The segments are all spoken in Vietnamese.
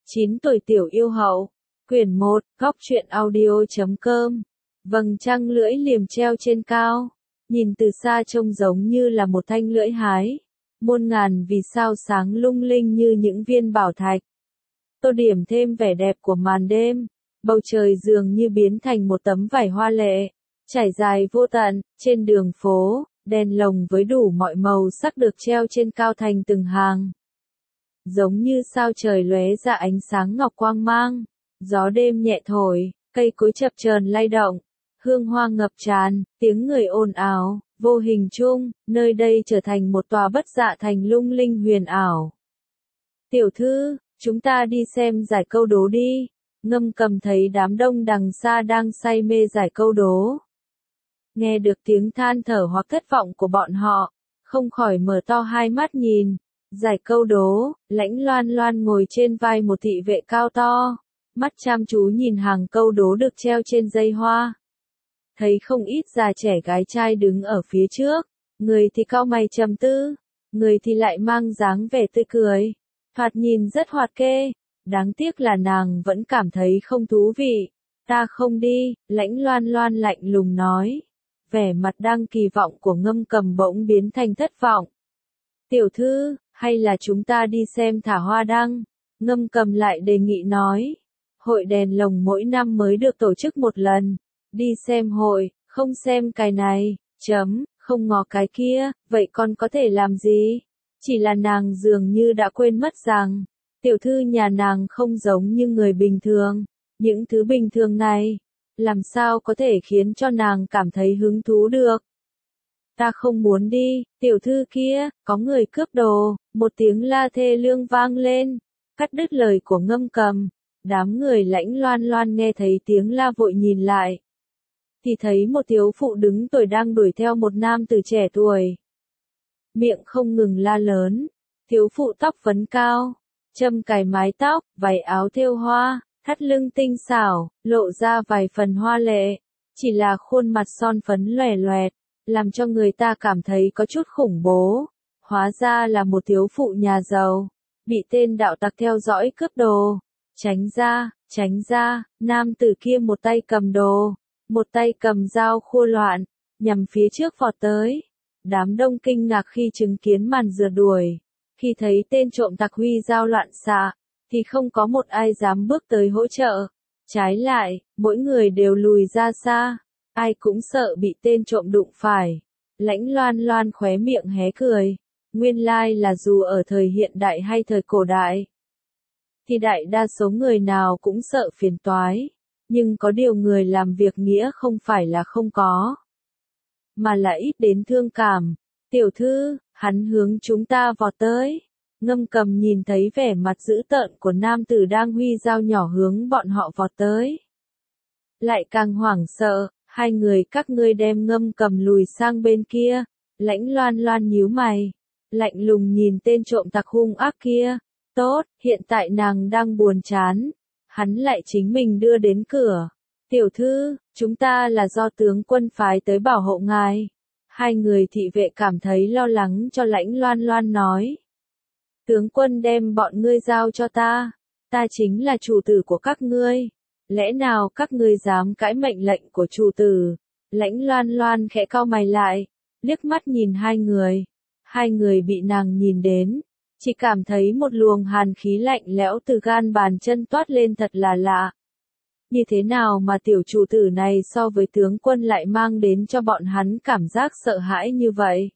9 tuổi tiểu yêu hậu. Quyển 1, góc truyện audio.com. Vầng trăng lưỡi liềm treo trên cao, nhìn từ xa trông giống như là một thanh lưỡi hái. Muôn ngàn vì sao sáng lung linh như những viên bảo thạch. Tô điểm thêm vẻ đẹp của màn đêm, bầu trời dường như biến thành một tấm vải hoa lệ, trải dài vô tận, trên đường phố, đèn lồng với đủ mọi màu sắc được treo trên cao thành từng hàng. Giống như sao trời lóe ra ánh sáng ngọc quang mang, gió đêm nhẹ thổi, cây cối chập chờn lay động, hương hoa ngập tràn, tiếng người ồn ào, vô hình chung, nơi đây trở thành một tòa bất dạ thành lung linh huyền ảo. Tiểu thư, chúng ta đi xem giải câu đố đi. Ngâm Cầm thấy đám đông đằng xa đang say mê giải câu đố. Nghe được tiếng than thở hoặc thất vọng của bọn họ, không khỏi mở to hai mắt nhìn. Giải câu đố, Lãnh Loan Loan ngồi trên vai một thị vệ cao to, mắt chăm chú nhìn hàng câu đố được treo trên dây hoa. Thấy không ít già trẻ gái trai đứng ở phía trước, người thì cau mày trầm tư, người thì lại mang dáng vẻ tươi cười, thoạt nhìn rất hoạt kê. Đáng tiếc là nàng vẫn cảm thấy không thú vị. Ta không đi, Lãnh Loan Loan lạnh lùng nói. Vẻ mặt đang kỳ vọng của Ngâm Cầm bỗng biến thành thất vọng. Tiểu thư, hay là chúng ta đi xem thả hoa đăng? Ngâm Cầm lại đề nghị nói. Hội đèn lồng mỗi năm mới được tổ chức một lần. Đi xem hội, không xem cái này, không ngó cái kia, vậy con có thể làm gì? Chỉ là nàng dường như đã quên mất rằng, tiểu thư nhà nàng không giống như người bình thường. Những thứ bình thường này, làm sao có thể khiến cho nàng cảm thấy hứng thú được? Ta không muốn đi, tiểu thư kia, có người cướp đồ, một tiếng la thê lương vang lên, cắt đứt lời của Ngâm Cầm. Đám người Lãnh Loan Loan nghe thấy tiếng la vội nhìn lại, thì thấy một thiếu phụ đứng tuổi đang đuổi theo một nam tử trẻ tuổi. Miệng không ngừng la lớn, thiếu phụ tóc vấn cao, châm cài mái tóc, váy áo thêu hoa, thắt lưng tinh xảo, lộ ra vài phần hoa lệ, chỉ là khuôn mặt son phấn lòe loẹt, làm cho người ta cảm thấy có chút khủng bố. Hóa ra là một thiếu phụ nhà giàu, bị tên đạo tặc theo dõi cướp đồ. Tránh ra, nam tử kia một tay cầm đồ, một tay cầm dao khua loạn, nhằm phía trước vọt tới. Đám đông kinh ngạc khi chứng kiến màn rượt đuổi. Khi thấy tên trộm tặc huy dao loạn xạ, thì không có một ai dám bước tới hỗ trợ. Trái lại, mỗi người đều lùi ra xa, ai cũng sợ bị tên trộm đụng phải. Lãnh Loan Loan khóe miệng hé cười. Nguyên lai là dù ở thời hiện đại hay thời cổ đại, thì đại đa số người nào cũng sợ phiền toái. Nhưng có điều người làm việc nghĩa không phải là không có, mà là ít đến thương cảm. Tiểu thư, hắn hướng chúng ta vọt tới. Ngâm Cầm nhìn thấy vẻ mặt dữ tợn của nam tử đang huy dao nhỏ hướng bọn họ vọt tới, lại càng hoảng sợ. Hai người các ngươi đem Ngâm Cầm lùi sang bên kia. Lãnh Loan Loan nhíu mày, lạnh lùng nhìn tên trộm tặc hung ác kia. Tốt, hiện tại nàng đang buồn chán, hắn lại chính mình đưa đến cửa. Tiểu thư, chúng ta là do tướng quân phái tới bảo hộ ngài. Hai người thị vệ cảm thấy lo lắng cho Lãnh Loan Loan nói. Tướng quân đem bọn ngươi giao cho ta. Ta chính là chủ tử của các ngươi. Lẽ nào các ngươi dám cãi mệnh lệnh của chủ tử? Lãnh Loan Loan khẽ cau mày lại, liếc mắt nhìn hai người. Hai người bị nàng nhìn đến, chỉ cảm thấy một luồng hàn khí lạnh lẽo từ gan bàn chân toát lên thật là lạ. Như thế nào mà tiểu chủ tử này so với tướng quân lại mang đến cho bọn hắn cảm giác sợ hãi như vậy?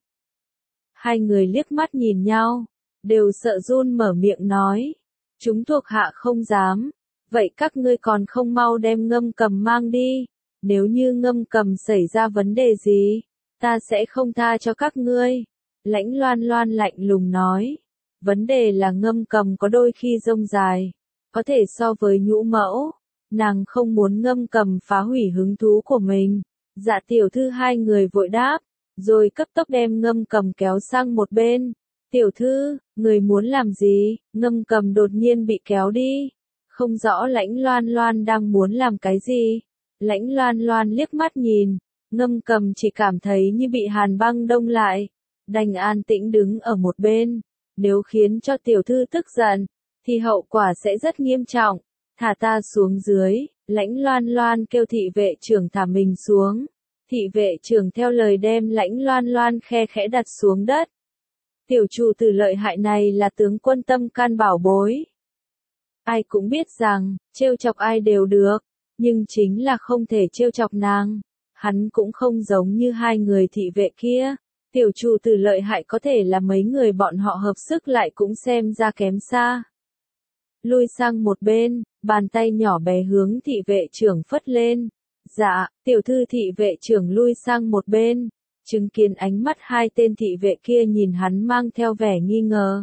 Hai người liếc mắt nhìn nhau, đều sợ run mở miệng nói. Chúng thuộc hạ không dám. Vậy các ngươi còn không mau đem Ngâm Cầm mang đi. Nếu như Ngâm Cầm xảy ra vấn đề gì, ta sẽ không tha cho các ngươi. Lãnh Loan Loan lạnh lùng nói. Vấn đề là Ngâm Cầm có đôi khi rông dài, có thể so với nhũ mẫu. Nàng không muốn Ngâm Cầm phá hủy hứng thú của mình. Dạ tiểu thư hai người vội đáp, rồi cấp tốc đem Ngâm Cầm kéo sang một bên. Tiểu thư, người muốn làm gì? Ngâm Cầm đột nhiên bị kéo đi. Không rõ Lãnh Loan Loan đang muốn làm cái gì. Lãnh Loan Loan liếc mắt nhìn, Ngâm Cầm chỉ cảm thấy như bị hàn băng đông lại, đành an tĩnh đứng ở một bên. Nếu khiến cho tiểu thư tức giận, thì hậu quả sẽ rất nghiêm trọng. Thả ta xuống dưới, Lãnh Loan Loan kêu thị vệ trưởng thả mình xuống. Thị vệ trưởng theo lời đem Lãnh Loan Loan khe khẽ đặt xuống đất. Tiểu chủ tử lợi hại này là tướng quân tâm can bảo bối. Ai cũng biết rằng, trêu chọc ai đều được, nhưng chính là không thể trêu chọc nàng. Hắn cũng không giống như hai người thị vệ kia. Tiểu chủ tử lợi hại có thể là mấy người bọn họ hợp sức lại cũng xem ra kém xa. Lui sang một bên, bàn tay nhỏ bé hướng thị vệ trưởng phất lên. Dạ, tiểu thư thị vệ trưởng lui sang một bên, chứng kiến ánh mắt hai tên thị vệ kia nhìn hắn mang theo vẻ nghi ngờ.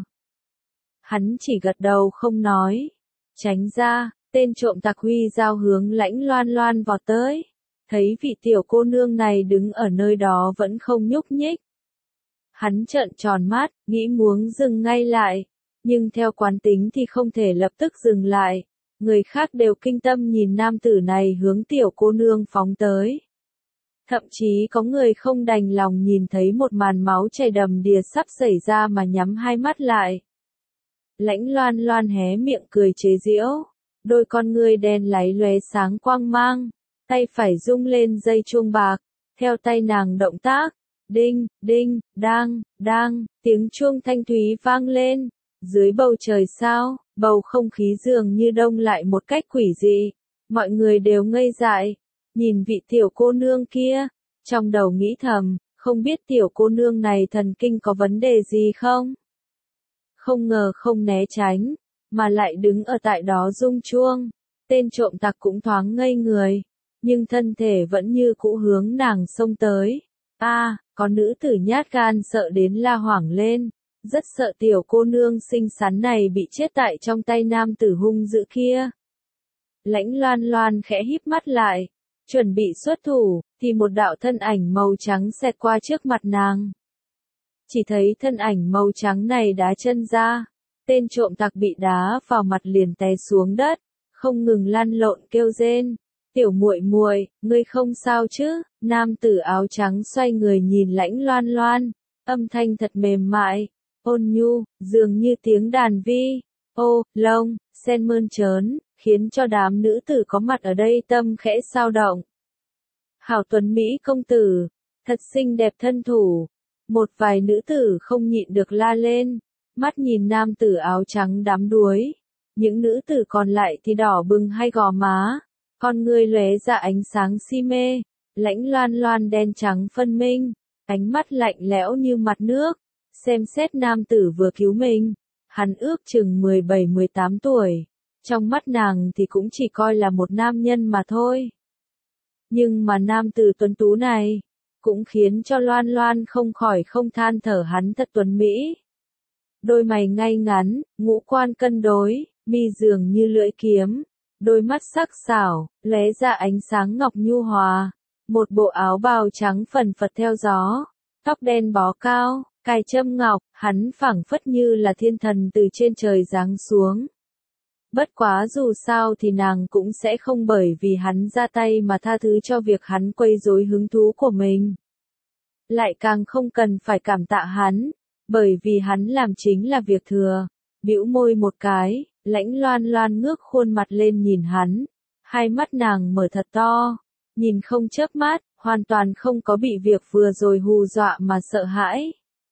Hắn chỉ gật đầu không nói. Tránh ra, tên trộm tặc huy dao hướng Lãnh Loan Loan vọt tới. Thấy vị tiểu cô nương này đứng ở nơi đó vẫn không nhúc nhích. Hắn trợn tròn mắt, nghĩ muốn dừng ngay lại. Nhưng theo quán tính thì không thể lập tức dừng lại. Người khác đều kinh tâm nhìn nam tử này hướng tiểu cô nương phóng tới. Thậm chí có người không đành lòng nhìn thấy một màn máu chảy đầm đìa sắp xảy ra mà nhắm hai mắt lại. Lãnh Loan Loan hé miệng cười chế giễu, đôi con ngươi đen láy lóe sáng quang mang, tay phải rung lên dây chuông bạc, theo tay nàng động tác, đinh, đinh, đang, tiếng chuông thanh thúy vang lên, dưới bầu trời sao, bầu không khí dường như đông lại một cách quỷ dị, mọi người đều ngây dại, nhìn vị tiểu cô nương kia, trong đầu nghĩ thầm, không biết tiểu cô nương này thần kinh có vấn đề gì không? Không ngờ không né tránh, mà lại đứng ở tại đó rung chuông. Tên trộm tặc cũng thoáng ngây người, nhưng thân thể vẫn như cũ hướng nàng xông tới. Có nữ tử nhát gan sợ đến la hoảng lên, rất sợ tiểu cô nương xinh xắn này bị chết tại trong tay nam tử hung dữ kia. Lãnh Loan Loan khẽ híp mắt lại, chuẩn bị xuất thủ, thì một đạo thân ảnh màu trắng xẹt qua trước mặt nàng. Chỉ thấy thân ảnh màu trắng này đá chân ra, tên trộm tặc bị đá vào mặt liền té xuống đất, không ngừng lăn lộn kêu rên. Tiểu muội muội, ngươi không sao chứ? Nam tử áo trắng xoay người nhìn Lãnh Loan Loan, âm thanh thật mềm mại, ôn nhu, dường như tiếng đàn vi. Ô, lông, sen mơn trớn, khiến cho đám nữ tử có mặt ở đây tâm khẽ sao động. Hảo tuấn Mỹ công tử, thật xinh đẹp thân thủ. Một vài nữ tử không nhịn được la lên, mắt nhìn nam tử áo trắng đắm đuối. Những nữ tử còn lại thì đỏ bừng hai gò má, con ngươi lóe ra ánh sáng si mê. Lãnh Loan Loan đen trắng phân minh, ánh mắt lạnh lẽo như mặt nước, xem xét nam tử vừa cứu mình. Hắn ước chừng 17-18 tuổi, trong mắt nàng thì cũng chỉ coi là một nam nhân mà thôi. Nhưng mà nam tử tuấn tú này, cũng khiến cho Loan Loan không khỏi không than thở hắn thật tuấn mỹ. Đôi mày ngay ngắn, ngũ quan cân đối, mi dường như lưỡi kiếm, đôi mắt sắc sảo, lóe ra ánh sáng ngọc nhu hòa, một bộ áo bào trắng phần phật theo gió, tóc đen bó cao, cài châm ngọc, hắn phảng phất như là thiên thần từ trên trời giáng xuống. Bất quá dù sao thì nàng cũng sẽ không bởi vì hắn ra tay mà tha thứ cho việc hắn quấy rối hứng thú của mình. Lại càng không cần phải cảm tạ hắn, bởi vì hắn làm chính là việc thừa. Bĩu môi một cái, Lãnh Loan Loan ngước khuôn mặt lên nhìn hắn, hai mắt nàng mở thật to, nhìn không chớp mắt, hoàn toàn không có bị việc vừa rồi hù dọa mà sợ hãi.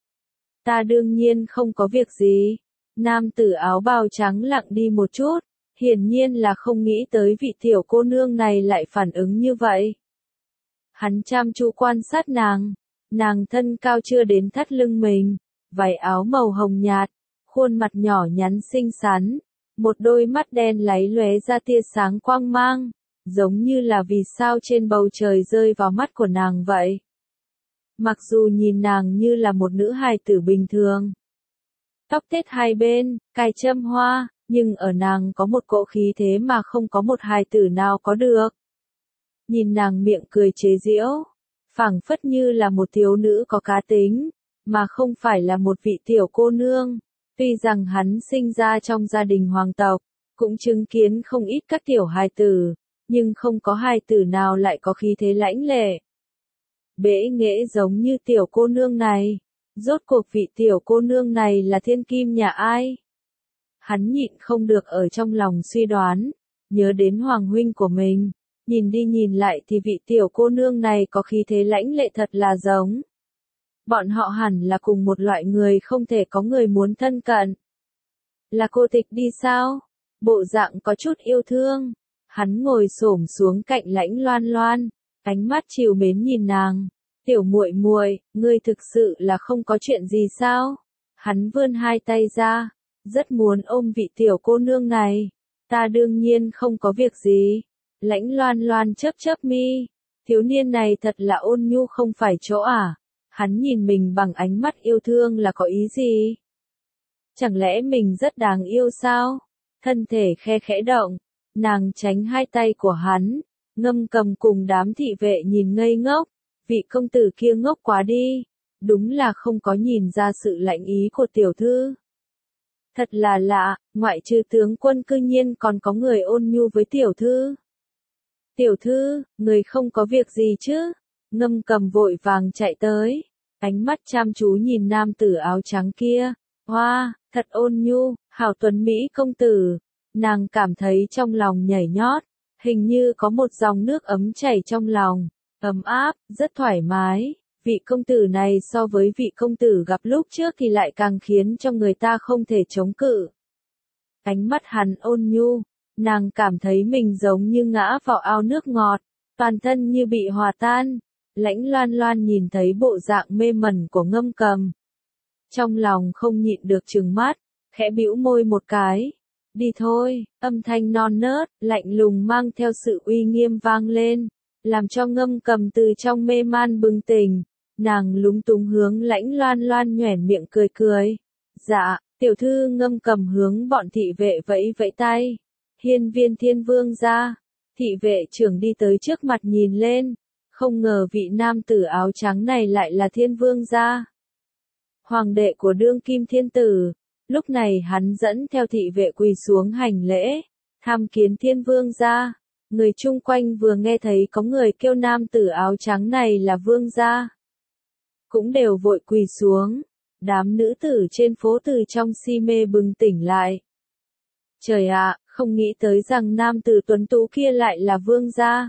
Ta đương nhiên không có việc gì. Nam tử áo bào trắng lặng đi một chút, hiển nhiên là không nghĩ tới vị tiểu cô nương này lại phản ứng như vậy. Hắn chăm chú quan sát nàng thân cao chưa đến thắt lưng mình, váy áo màu hồng nhạt, khuôn mặt nhỏ nhắn xinh xắn, một đôi mắt đen láy lóe ra tia sáng quang mang, giống như là vì sao trên bầu trời rơi vào mắt của nàng vậy. Mặc dù nhìn nàng như là một nữ hài tử bình thường, tóc tết hai bên, cài châm hoa, nhưng ở nàng có một cỗ khí thế mà không có một hài tử nào có được. Nhìn nàng miệng cười chế giễu, phảng phất như là một thiếu nữ có cá tính, mà không phải là một vị tiểu cô nương. Tuy rằng hắn sinh ra trong gia đình hoàng tộc, cũng chứng kiến không ít các tiểu hài tử, nhưng không có hài tử nào lại có khí thế lãnh lệ. Bẽ nghễ giống như tiểu cô nương này. Rốt cuộc vị tiểu cô nương này là thiên kim nhà ai? Hắn nhịn không được ở trong lòng suy đoán, nhớ đến Hoàng huynh của mình, nhìn đi nhìn lại thì vị tiểu cô nương này có khí thế lãnh lệ thật là giống. Bọn họ hẳn là cùng một loại người, không thể có người muốn thân cận. Là cô tịch đi sao? Bộ dạng có chút yêu thương. Hắn ngồi xổm xuống cạnh Lãnh Loan Loan, ánh mắt trìu mến nhìn nàng. Tiểu muội muội, ngươi thực sự là không có chuyện gì sao? Hắn vươn hai tay ra, rất muốn ôm vị tiểu cô nương này. Ta đương nhiên không có việc gì. Lãnh Loan Loan chớp chớp mi. Thiếu niên này thật là ôn nhu không phải chỗ à? Hắn nhìn mình bằng ánh mắt yêu thương là có ý gì? Chẳng lẽ mình rất đáng yêu sao? Thân thể khe khẽ động, nàng tránh hai tay của hắn, Ngâm Cầm cùng đám thị vệ nhìn ngây ngốc, vị công tử kia ngốc quá đi, đúng là không có nhìn ra sự lạnh ý của tiểu thư. Thật là lạ, ngoại trừ tướng quân cư nhiên còn có người ôn nhu với tiểu thư. Tiểu thư, người không có việc gì chứ? Ngâm Cầm vội vàng chạy tới, ánh mắt chăm chú nhìn nam tử áo trắng kia. Hoa, thật ôn nhu, hảo tuấn Mỹ công tử. Nàng cảm thấy trong lòng nhảy nhót, hình như có một dòng nước ấm chảy trong lòng, ấm áp, rất thoải mái. Vị công tử này so với vị công tử gặp lúc trước thì lại càng khiến cho người ta không thể chống cự. Ánh mắt hắn ôn nhu, nàng cảm thấy mình giống như ngã vào ao nước ngọt, toàn thân như bị hòa tan. Lãnh Loan Loan nhìn thấy bộ dạng mê mẩn của Ngâm Cầm, trong lòng không nhịn được trừng mắt, khẽ bĩu môi một cái. Đi thôi, âm thanh non nớt, lạnh lùng mang theo sự uy nghiêm vang lên, làm cho Ngâm Cầm từ trong mê man bừng tỉnh. Nàng lúng túng hướng Lãnh Loan Loan nhoẻn miệng cười cười. Dạ, tiểu thư. Ngâm Cầm hướng bọn thị vệ vẫy vẫy tay. Hiên Viên Thiên Vương ra. Thị vệ trưởng đi tới trước mặt nhìn lên, không ngờ vị nam tử áo trắng này lại là Thiên Vương gia, hoàng đệ của đương kim thiên tử. Lúc này hắn dẫn theo thị vệ quỳ xuống hành lễ, tham kiến Thiên Vương gia. Người chung quanh vừa nghe thấy có người kêu nam tử áo trắng này là vương gia, cũng đều vội quỳ xuống. Đám nữ tử trên phố từ trong si mê bừng tỉnh lại. Trời ạ, không nghĩ tới rằng nam tử tuấn tú kia lại là vương gia.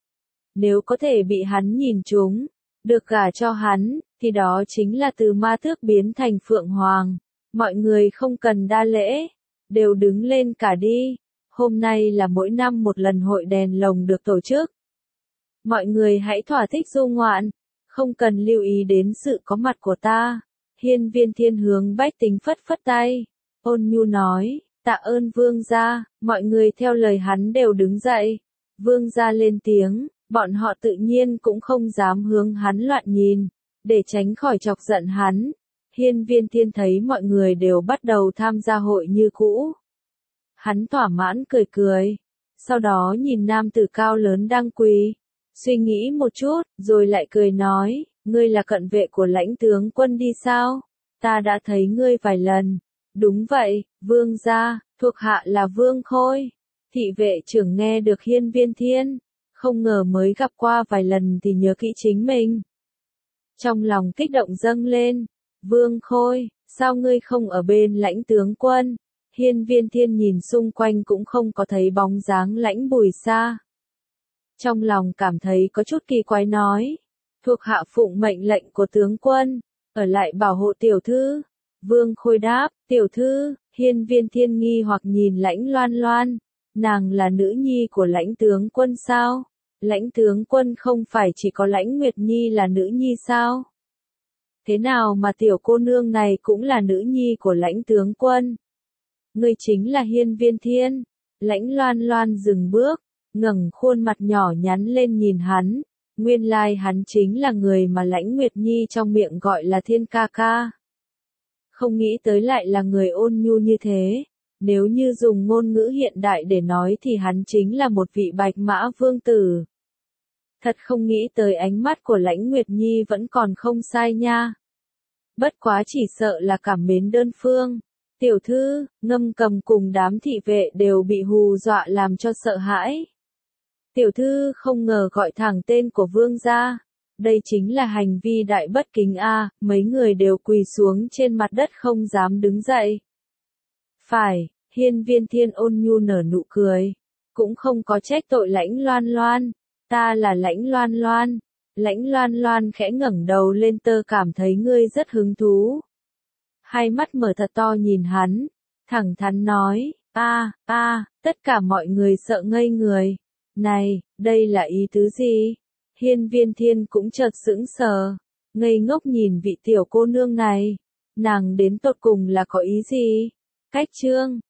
Nếu có thể bị hắn nhìn trúng, được gả cho hắn, thì đó chính là từ ma tước biến thành phượng hoàng. Mọi người không cần đa lễ, đều đứng lên cả đi. Hôm nay là mỗi năm một lần hội đèn lồng được tổ chức. Mọi người hãy thỏa thích du ngoạn, không cần lưu ý đến sự có mặt của ta. Hiên Viên Thiên hướng bách tính phất phất tay, ôn nhu nói, tạ ơn vương gia. Mọi người theo lời hắn đều đứng dậy. Vương gia lên tiếng, bọn họ tự nhiên cũng không dám hướng hắn loạn nhìn, để tránh khỏi chọc giận hắn. Hiên Viên Thiên thấy mọi người đều bắt đầu tham gia hội như cũ. Hắn thỏa mãn cười cười, sau đó nhìn nam tử cao lớn đang quỳ, suy nghĩ một chút, rồi lại cười nói, ngươi là cận vệ của Lãnh tướng quân đi sao? Ta đã thấy ngươi vài lần. Đúng vậy, vương gia, thuộc hạ là Vương Khôi. Thị vệ trưởng nghe được Hiên Viên Thiên, không ngờ mới gặp qua vài lần thì nhớ kỹ chính mình. Trong lòng kích động dâng lên, Vương Khôi, sao ngươi không ở bên Lãnh tướng quân? Hiên Viên Thiên nhìn xung quanh cũng không có thấy bóng dáng Lãnh Bùi Sa. Trong lòng cảm thấy có chút kỳ quái nói, thuộc hạ phụng mệnh lệnh của tướng quân, ở lại bảo hộ tiểu thư. Vương Khôi đáp, tiểu thư. Hiên Viên Thiên nghi hoặc nhìn Lãnh Loan Loan, nàng là nữ nhi của Lãnh tướng quân sao? Lãnh tướng quân không phải chỉ có Lãnh Nguyệt Nhi là nữ nhi sao? Thế nào mà tiểu cô nương này cũng là nữ nhi của Lãnh tướng quân? Ngươi chính là Hiên Viên Thiên. Lãnh Loan Loan dừng bước, ngẩng khuôn mặt nhỏ nhắn lên nhìn hắn. Nguyên lai hắn chính là người mà Lãnh Nguyệt Nhi trong miệng gọi là Thiên ca ca. Không nghĩ tới lại là người ôn nhu như thế. Nếu như dùng ngôn ngữ hiện đại để nói thì hắn chính là một vị bạch mã vương tử. Thật không nghĩ tới ánh mắt của Lãnh Nguyệt Nhi vẫn còn không sai nha. Bất quá chỉ sợ là cảm mến đơn phương. Tiểu thư. Ngâm Cầm cùng đám thị vệ đều bị hù dọa làm cho sợ hãi. Tiểu thư không ngờ gọi thẳng tên của vương gia. Đây chính là hành vi đại bất kính a. Mấy người đều quỳ xuống trên mặt đất không dám đứng dậy. Phải, Hiên Viên Thiên ôn nhu nở nụ cười, cũng không có trách tội Lãnh Loan Loan, ta là Lãnh Loan Loan. Lãnh Loan Loan khẽ ngẩng đầu lên, tơ cảm thấy ngươi rất hứng thú. Hai mắt mở thật to nhìn hắn, thẳng thắn nói, tất cả mọi người sợ ngây người. Này, đây là ý tứ gì? Hiên Viên Thiên cũng chợt sững sờ, ngây ngốc nhìn vị tiểu cô nương này. Nàng đến tột cùng là có ý gì? Cách chương